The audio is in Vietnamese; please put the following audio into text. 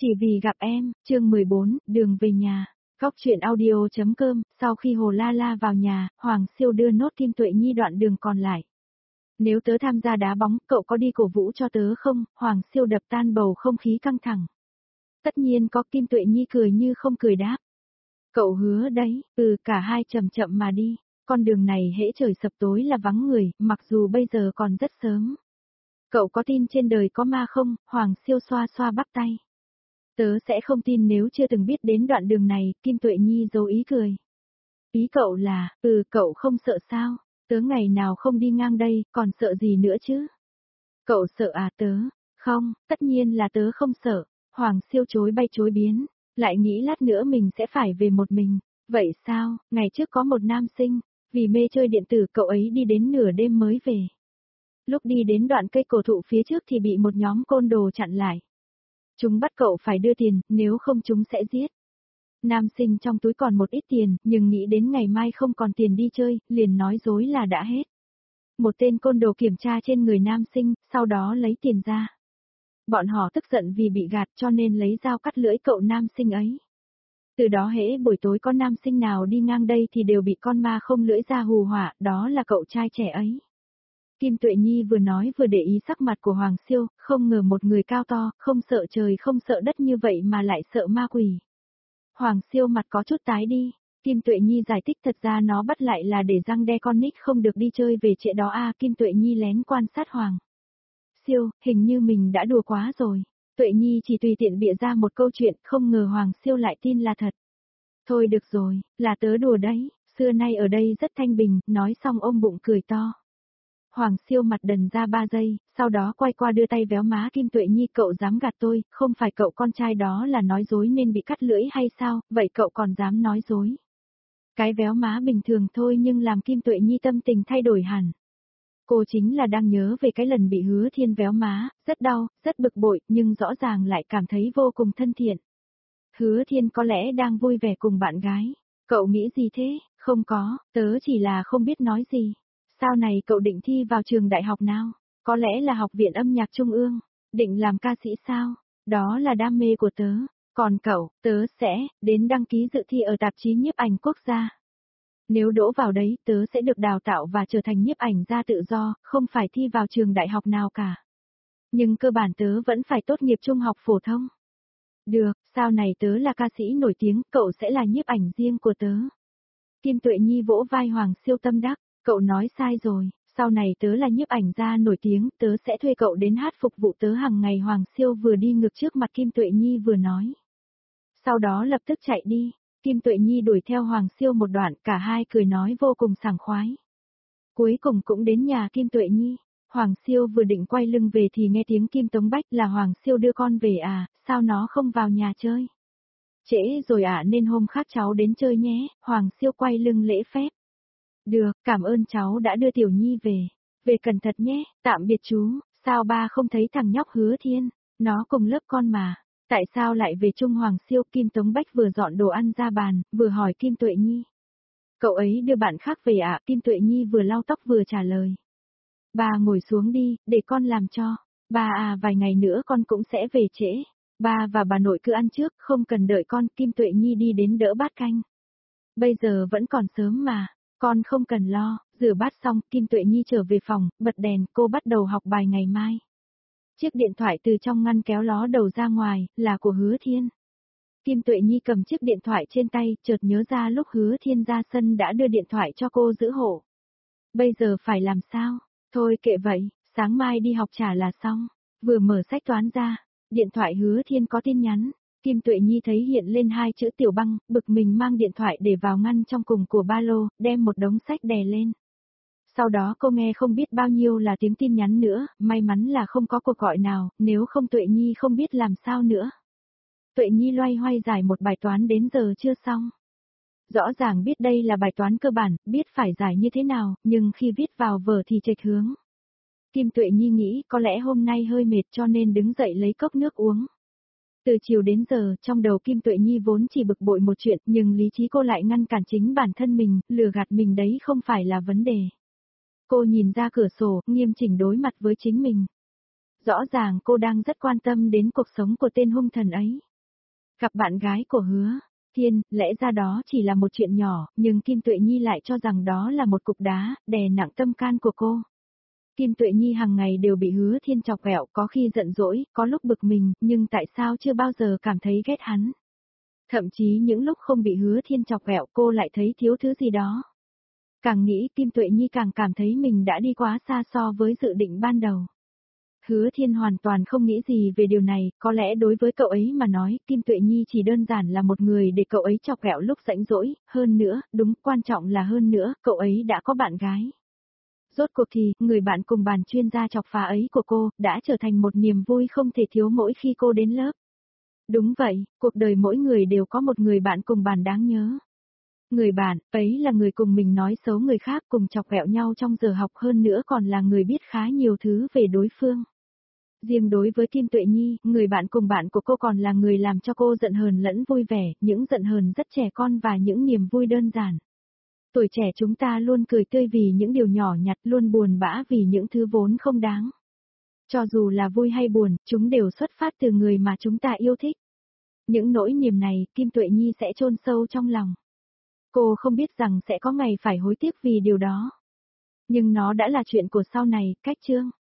Chỉ vì gặp em, chương 14, đường về nhà. Góc truyện audio.com, sau khi Hồ La La vào nhà, Hoàng Siêu đưa nốt Kim Tuệ Nhi đoạn đường còn lại. Nếu tớ tham gia đá bóng, cậu có đi cổ vũ cho tớ không? Hoàng Siêu đập tan bầu không khí căng thẳng. Tất nhiên có. Kim Tuệ Nhi cười như không cười đáp. Cậu hứa đấy, cả hai chậm chậm mà đi. Con đường này hễ trời sập tối là vắng người, mặc dù bây giờ còn rất sớm. Cậu có tin trên đời có ma không? Hoàng Siêu xoa xoa bắp tay. Tớ sẽ không tin nếu chưa từng biết đến đoạn đường này. Kim Tuệ Nhi giấu ý cười. Ý cậu là, cậu không sợ sao? Tớ ngày nào không đi ngang đây, còn sợ gì nữa chứ? Cậu sợ à? Tớ, không, tất nhiên là tớ không sợ. Hoàng Siêu chối bay chối biến, lại nghĩ lát nữa mình sẽ phải về một mình. Vậy sao? Ngày trước có một nam sinh, vì mê chơi điện tử cậu ấy đi đến nửa đêm mới về. Lúc đi đến đoạn cây cổ thụ phía trước thì bị một nhóm côn đồ chặn lại. Chúng bắt cậu phải đưa tiền, nếu không chúng sẽ giết. Nam sinh trong túi còn một ít tiền, nhưng nghĩ đến ngày mai không còn tiền đi chơi, liền nói dối là đã hết. Một tên côn đồ kiểm tra trên người nam sinh, sau đó lấy tiền ra. Bọn họ tức giận vì bị gạt cho nên lấy dao cắt lưỡi cậu nam sinh ấy. Từ đó hễ buổi tối có nam sinh nào đi ngang đây thì đều bị con ma không lưỡi ra hù họa, đó là cậu trai trẻ ấy. Kim Tuệ Nhi vừa nói vừa để ý sắc mặt của Hoàng Siêu, không ngờ một người cao to, không sợ trời không sợ đất như vậy mà lại sợ ma quỷ. Hoàng Siêu mặt có chút tái đi, Kim Tuệ Nhi giải thích thật ra nó bắt lại là để răng đe con nít không được đi chơi về trễ đó à. Kim Tuệ Nhi lén quan sát Hoàng Siêu, hình như mình đã đùa quá rồi. Tuệ Nhi chỉ tùy tiện bịa ra một câu chuyện, không ngờ Hoàng Siêu lại tin là thật. Thôi được rồi, là tớ đùa đấy, xưa nay ở đây rất thanh bình, nói xong ôm bụng cười to. Hoàng Siêu mặt đần ra 3 giây, sau đó quay qua đưa tay véo má Kim Tuệ Nhi. Cậu dám gạt tôi, không phải cậu con trai đó là nói dối nên bị cắt lưỡi hay sao, vậy cậu còn dám nói dối. Cái véo má bình thường thôi nhưng làm Kim Tuệ Nhi tâm tình thay đổi hẳn. Cô chính là đang nhớ về cái lần bị Hứa Thiên véo má, rất đau, rất bực bội, nhưng rõ ràng lại cảm thấy vô cùng thân thiện. Hứa Thiên có lẽ đang vui vẻ cùng bạn gái. Cậu nghĩ gì thế? Không có, tớ chỉ là không biết nói gì. Sau này cậu định thi vào trường đại học nào? Có lẽ là Học viện Âm nhạc Trung ương. Định làm ca sĩ sao? Đó là đam mê của tớ. Còn cậu, tớ sẽ đến đăng ký dự thi ở tạp chí nhiếp ảnh quốc gia. Nếu đỗ vào đấy, tớ sẽ được đào tạo và trở thành nhiếp ảnh gia tự do, không phải thi vào trường đại học nào cả. Nhưng cơ bản tớ vẫn phải tốt nghiệp trung học phổ thông. Được, sau này tớ là ca sĩ nổi tiếng, cậu sẽ là nhiếp ảnh riêng của tớ. Kim Tuệ Nhi vỗ vai Hoàng Siêu tâm đắc. Cậu nói sai rồi, sau này tớ là nhiếp ảnh gia nổi tiếng, tớ sẽ thuê cậu đến hát phục vụ tớ hàng ngày. Hoàng Siêu vừa đi ngược trước mặt Kim Tuệ Nhi vừa nói. Sau đó lập tức chạy đi, Kim Tuệ Nhi đuổi theo Hoàng Siêu một đoạn, cả hai cười nói vô cùng sảng khoái. Cuối cùng cũng đến nhà Kim Tuệ Nhi, Hoàng Siêu vừa định quay lưng về thì nghe tiếng Kim Tống Bách. Là Hoàng Siêu đưa con về à, sao nó không vào nhà chơi? Trễ rồi à, nên hôm khác cháu đến chơi nhé. Hoàng Siêu quay lưng lễ phép. Được, cảm ơn cháu đã đưa Tiểu Nhi về. Về cẩn thận nhé, tạm biệt chú. Sao ba không thấy thằng nhóc Hứa Thiên? Nó cùng lớp con mà. Tại sao lại về chung? Hoàng Siêu. Kim Tống Bách vừa dọn đồ ăn ra bàn, vừa hỏi Kim Tuệ Nhi. Cậu ấy đưa bạn khác về ạ? Kim Tuệ Nhi vừa lau tóc vừa trả lời. Ba ngồi xuống đi, để con làm cho. Ba à, vài ngày nữa con cũng sẽ về trễ. Ba và bà nội cứ ăn trước, không cần đợi con. Kim Tuệ Nhi đi đến đỡ bát canh. Bây giờ vẫn còn sớm mà. Con không cần lo. Rửa bát xong, Kim Tuệ Nhi trở về phòng, bật đèn, cô bắt đầu học bài ngày mai. Chiếc điện thoại từ trong ngăn kéo ló đầu ra ngoài, là của Hứa Thiên. Kim Tuệ Nhi cầm chiếc điện thoại trên tay, chợt nhớ ra lúc Hứa Thiên ra sân đã đưa điện thoại cho cô giữ hộ. Bây giờ phải làm sao? Thôi kệ vậy, sáng mai đi học trả là xong. Vừa mở sách toán ra, điện thoại Hứa Thiên có tin nhắn. Kim Tuệ Nhi thấy hiện lên 2 chữ Tiểu Băng, bực mình mang điện thoại để vào ngăn trong cùng của ba lô, đem một đống sách đè lên. Sau đó cô nghe không biết bao nhiêu là tiếng tin nhắn nữa, may mắn là không có cuộc gọi nào, nếu không Tuệ Nhi không biết làm sao nữa. Tuệ Nhi loay hoay giải một bài toán đến giờ chưa xong. Rõ ràng biết đây là bài toán cơ bản, biết phải giải như thế nào, nhưng khi viết vào vở thì chệch hướng. Kim Tuệ Nhi nghĩ có lẽ hôm nay hơi mệt cho nên đứng dậy lấy cốc nước uống. Từ chiều đến giờ, trong đầu Kim Tuệ Nhi vốn chỉ bực bội một chuyện, nhưng lý trí cô lại ngăn cản chính bản thân mình, lừa gạt mình đấy không phải là vấn đề. Cô nhìn ra cửa sổ, nghiêm chỉnh đối mặt với chính mình. Rõ ràng cô đang rất quan tâm đến cuộc sống của tên hung thần ấy. Cặp bạn gái của Hứa Thiên, lẽ ra đó chỉ là một chuyện nhỏ, nhưng Kim Tuệ Nhi lại cho rằng đó là một cục đá, đè nặng tâm can của cô. Kim Tuệ Nhi hàng ngày đều bị Hứa Thiên chọc ghẹo, có khi giận dỗi, có lúc bực mình, nhưng tại sao chưa bao giờ cảm thấy ghét hắn. Thậm chí những lúc không bị Hứa Thiên chọc ghẹo cô lại thấy thiếu thứ gì đó. Càng nghĩ Kim Tuệ Nhi càng cảm thấy mình đã đi quá xa so với dự định ban đầu. Hứa Thiên hoàn toàn không nghĩ gì về điều này, có lẽ đối với cậu ấy mà nói, Kim Tuệ Nhi chỉ đơn giản là một người để cậu ấy chọc ghẹo lúc rảnh rỗi, hơn nữa, đúng, quan trọng là hơn nữa, cậu ấy đã có bạn gái. Rốt cuộc thì, người bạn cùng bàn chuyên gia chọc phá ấy của cô, đã trở thành một niềm vui không thể thiếu mỗi khi cô đến lớp. Đúng vậy, cuộc đời mỗi người đều có một người bạn cùng bàn đáng nhớ. Người bạn, ấy là người cùng mình nói xấu người khác cùng chọc ghẹo nhau trong giờ học hơn nữa còn là người biết khá nhiều thứ về đối phương. Riêng đối với Kim Tuệ Nhi, người bạn cùng bạn của cô còn là người làm cho cô giận hờn lẫn vui vẻ, những giận hờn rất trẻ con và những niềm vui đơn giản. Tuổi trẻ chúng ta luôn cười tươi vì những điều nhỏ nhặt, luôn buồn bã vì những thứ vốn không đáng. Cho dù là vui hay buồn, chúng đều xuất phát từ người mà chúng ta yêu thích. Những nỗi niềm này, Kim Tuệ Nhi sẽ chôn sâu trong lòng. Cô không biết rằng sẽ có ngày phải hối tiếc vì điều đó. Nhưng nó đã là chuyện của sau này, cách chương.